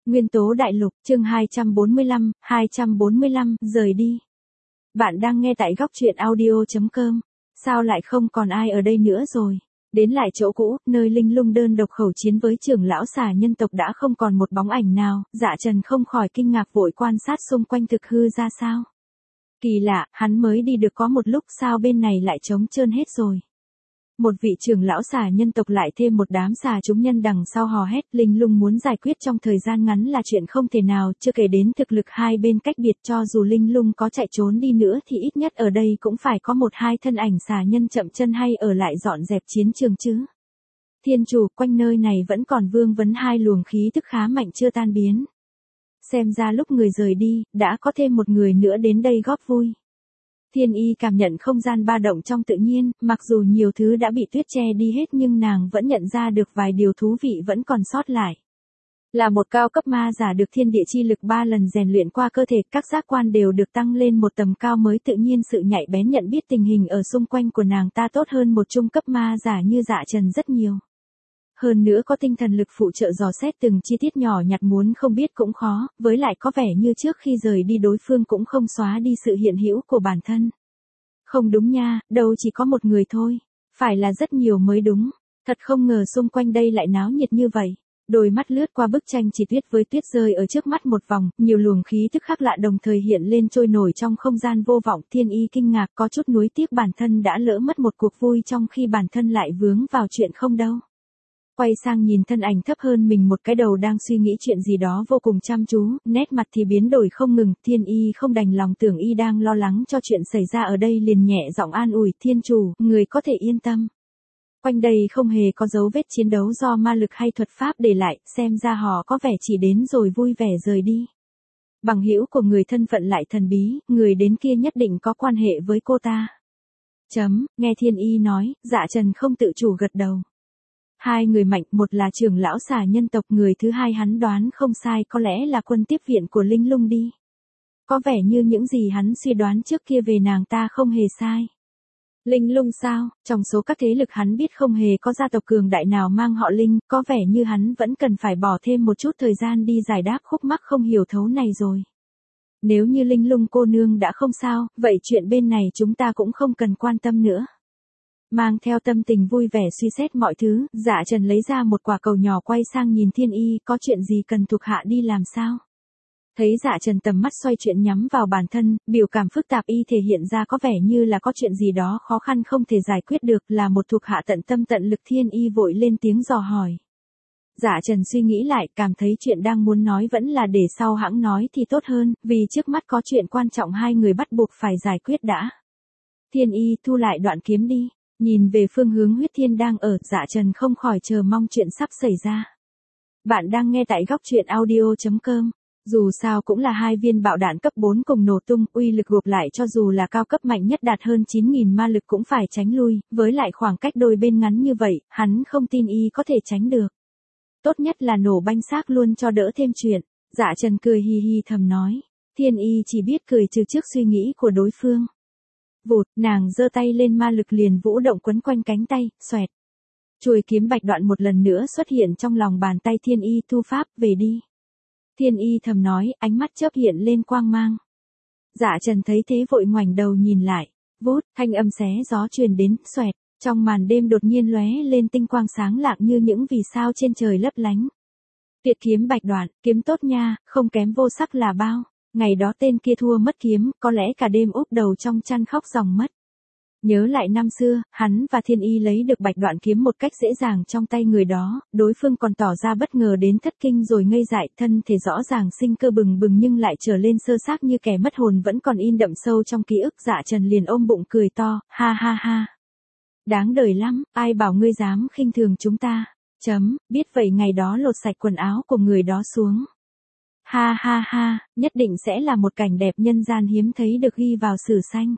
Nguyên tố đại lục, chương 245, rời đi. Bạn đang nghe tại góc truyện audio.com. Sao lại không còn ai ở đây nữa rồi? Đến lại chỗ cũ, nơi Linh Lung đơn độc khẩu chiến với trưởng lão xà nhân tộc đã không còn một bóng ảnh nào, Dạ Trần không khỏi kinh ngạc vội quan sát xung quanh thực hư ra sao. Kỳ lạ, hắn mới đi được có một lúc sao bên này lại trống trơn hết rồi. Một vị trưởng lão xà nhân tộc lại thêm một đám xà chúng nhân đằng sau hò hét, Linh Lung muốn giải quyết trong thời gian ngắn là chuyện không thể nào, chưa kể đến thực lực hai bên cách biệt, cho dù Linh Lung có chạy trốn đi nữa thì ít nhất ở đây cũng phải có một hai thân ảnh xà nhân chậm chân hay ở lại dọn dẹp chiến trường chứ. Thiên chủ, quanh nơi này vẫn còn vương vấn hai luồng khí tức khá mạnh chưa tan biến. Xem ra lúc người rời đi, đã có thêm một người nữa đến đây góp vui. Thiên Y cảm nhận không gian ba động trong tự nhiên, mặc dù nhiều thứ đã bị tuyết che đi hết nhưng nàng vẫn nhận ra được vài điều thú vị vẫn còn sót lại. Là một cao cấp ma giả được thiên địa chi lực 3 lần rèn luyện qua cơ thể, các giác quan đều được tăng lên một tầm cao mới, tự nhiên sự nhạy bén nhận biết tình hình ở xung quanh của nàng ta tốt hơn một trung cấp ma giả như Dạ Trần rất nhiều. Hơn nữa có tinh thần lực phụ trợ dò xét từng chi tiết nhỏ nhặt muốn không biết cũng khó, với lại có vẻ như trước khi rời đi đối phương cũng không xóa đi sự hiện hữu của bản thân. Không đúng nha, đâu chỉ có một người thôi, phải là rất nhiều mới đúng, thật không ngờ xung quanh đây lại náo nhiệt như vậy. Đôi mắt lướt qua bức tranh chỉ tuyết với tuyết rơi ở trước mắt một vòng, nhiều luồng khí thức khác lạ đồng thời hiện lên trôi nổi trong không gian vô vọng. Thiên Y kinh ngạc có chút nuối tiếc bản thân đã lỡ mất một cuộc vui trong khi bản thân lại vướng vào chuyện không đâu. Quay sang nhìn thân ảnh thấp hơn mình một cái đầu đang suy nghĩ chuyện gì đó vô cùng chăm chú, nét mặt thì biến đổi không ngừng. Thiên Y không đành lòng tưởng y đang lo lắng cho chuyện xảy ra ở đây liền nhẹ giọng an ủi, thiên chủ, người có thể yên tâm. Quanh đây không hề có dấu vết chiến đấu do ma lực hay thuật pháp để lại, xem ra họ có vẻ chỉ đến rồi vui vẻ rời đi. Bằng hữu của người thân phận lại thần bí, người đến kia nhất định có quan hệ với cô ta. Nghe Thiên Y nói, Dạ Trần không tự chủ gật đầu. Hai người mạnh, một là trưởng lão xà nhân tộc, người thứ hai hắn đoán không sai có lẽ là quân tiếp viện của Linh Lung đi. Có vẻ như những gì hắn suy đoán trước kia về nàng ta không hề sai. Linh Lung sao, trong số các thế lực hắn biết không hề có gia tộc cường đại nào mang họ Linh, có vẻ như hắn vẫn cần phải bỏ thêm một chút thời gian đi giải đáp khúc mắc không hiểu thấu này rồi. Nếu như Linh Lung cô nương đã không sao, vậy chuyện bên này chúng ta cũng không cần quan tâm nữa. Mang theo tâm tình vui vẻ suy xét mọi thứ, Dạ Trần lấy ra một quả cầu nhỏ quay sang nhìn Thiên Y, có chuyện gì cần thuộc hạ đi làm sao? Thấy Dạ Trần tầm mắt xoay chuyện nhắm vào bản thân, biểu cảm phức tạp y thể hiện ra có vẻ như là có chuyện gì đó khó khăn không thể giải quyết được, là một thuộc hạ tận tâm tận lực. Thiên Y vội lên tiếng dò hỏi. Dạ Trần suy nghĩ lại, cảm thấy chuyện đang muốn nói vẫn là để sau hãng nói thì tốt hơn, vì trước mắt có chuyện quan trọng hai người bắt buộc phải giải quyết đã. Thiên Y thu lại đoạn kiếm đi. Nhìn về phương hướng huyết thiên đang ở, Dạ Trần không khỏi chờ mong chuyện sắp xảy ra. Bạn đang nghe tại góc truyện audio.com. Dù sao cũng là hai viên bạo đạn cấp 4 cùng nổ tung, uy lực gộp lại cho dù là cao cấp mạnh nhất đạt hơn 9.000 ma lực cũng phải tránh lui, với lại khoảng cách đôi bên ngắn như vậy, hắn không tin y có thể tránh được. Tốt nhất là nổ banh xác luôn cho đỡ thêm chuyện. Dạ Trần cười hi hi thầm nói. Thiên Y chỉ biết cười trừ trước suy nghĩ của đối phương. Vụt, nàng giơ tay lên ma lực liền vũ động quấn quanh cánh tay, xoẹt. Chuôi kiếm bạch đoạn một lần nữa xuất hiện trong lòng bàn tay Thiên Y, thu pháp, về đi. Thiên Y thầm nói, ánh mắt chớp hiện lên quang mang. Dạ Trần thấy thế vội ngoảnh đầu nhìn lại. Vút, thanh âm xé gió truyền đến, xoẹt. Trong màn đêm đột nhiên lóe lên tinh quang sáng lạng như những vì sao trên trời lấp lánh. Tuyệt kiếm bạch đoạn, kiếm tốt nha, không kém vô sắc là bao. Ngày đó tên kia thua mất kiếm, có lẽ cả đêm úp đầu trong chăn khóc ròng mất. Nhớ lại năm xưa, hắn và Thiên Y lấy được bạch đoạn kiếm một cách dễ dàng trong tay người đó, đối phương còn tỏ ra bất ngờ đến thất kinh rồi ngây dại, thân thể rõ ràng sinh cơ bừng bừng nhưng lại trở lên sơ xác như kẻ mất hồn vẫn còn in đậm sâu trong ký ức. Dạ Trần liền ôm bụng cười to, ha ha ha. Đáng đời lắm, ai bảo ngươi dám khinh thường chúng ta. Biết vậy ngày đó lột sạch quần áo của người đó xuống. Ha ha ha, nhất định sẽ là một cảnh đẹp nhân gian hiếm thấy được ghi vào sử sách.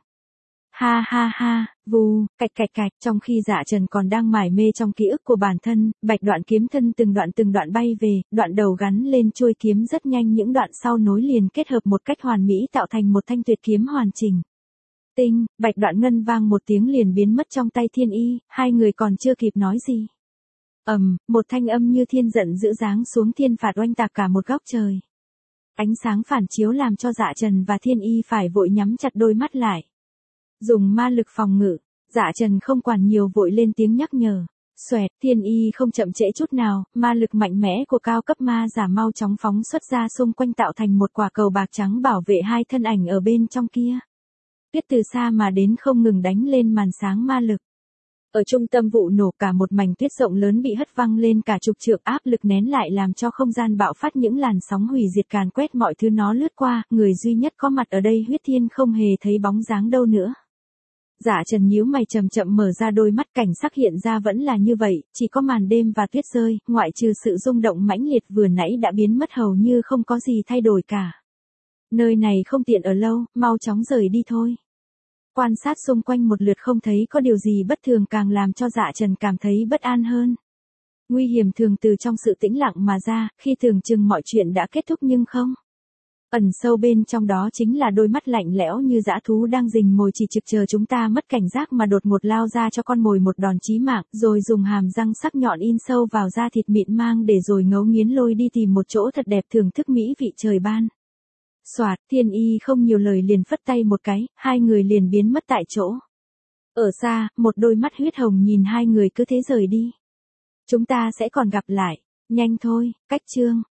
Ha ha ha, vù, cạch cạch cạch, trong khi Dạ Trần còn đang mải mê trong ký ức của bản thân, bạch đoạn kiếm thân từng đoạn bay về, đoạn đầu gắn lên chuôi kiếm rất nhanh, những đoạn sau nối liền kết hợp một cách hoàn mỹ tạo thành một thanh tuyệt kiếm hoàn chỉnh. Tinh, bạch đoạn ngân vang một tiếng liền biến mất trong tay Thiên Y, hai người còn chưa kịp nói gì. Một thanh âm như thiên giận dữ giáng xuống thiên phạt oanh tạc cả một góc trời. Ánh sáng phản chiếu làm cho Dạ Trần và Thiên Y phải vội nhắm chặt đôi mắt lại. Dùng ma lực phòng ngự, Dạ Trần không quản nhiều vội lên tiếng nhắc nhở. Xoẹt, Thiên Y không chậm trễ chút nào, ma lực mạnh mẽ của cao cấp ma giả mau chóng phóng xuất ra xung quanh tạo thành một quả cầu bạc trắng bảo vệ hai thân ảnh ở bên trong kia. Tuyết từ xa mà đến không ngừng đánh lên màn sáng ma lực. Ở trung tâm vụ nổ cả một mảnh tuyết rộng lớn bị hất văng lên cả chục trượng, áp lực nén lại làm cho không gian bạo phát những làn sóng hủy diệt càn quét mọi thứ nó lướt qua, người duy nhất có mặt ở đây Huyết Thiên không hề thấy bóng dáng đâu nữa. Dạ Trần nhíu mày chậm chậm mở ra đôi mắt, cảnh sắc hiện ra vẫn là như vậy, chỉ có màn đêm và tuyết rơi, ngoại trừ sự rung động mãnh liệt vừa nãy đã biến mất hầu như không có gì thay đổi cả. Nơi này không tiện ở lâu, mau chóng rời đi thôi. Quan sát xung quanh một lượt không thấy có điều gì bất thường càng làm cho Dạ Trần cảm thấy bất an hơn. Nguy hiểm thường từ trong sự tĩnh lặng mà ra, khi tưởng chừng mọi chuyện đã kết thúc nhưng không. Ẩn sâu bên trong đó chính là đôi mắt lạnh lẽo như dã thú đang rình mồi chỉ trực chờ chúng ta mất cảnh giác mà đột ngột lao ra cho con mồi một đòn chí mạng, rồi dùng hàm răng sắc nhọn in sâu vào da thịt mịn mang để rồi ngấu nghiến lôi đi tìm một chỗ thật đẹp thưởng thức mỹ vị trời ban. Soạt, Thiên Y không nhiều lời liền phất tay một cái, hai người liền biến mất tại chỗ. Ở xa, một đôi mắt huyết hồng nhìn hai người cứ thế rời đi. Chúng ta sẽ còn gặp lại, nhanh thôi, cách chương.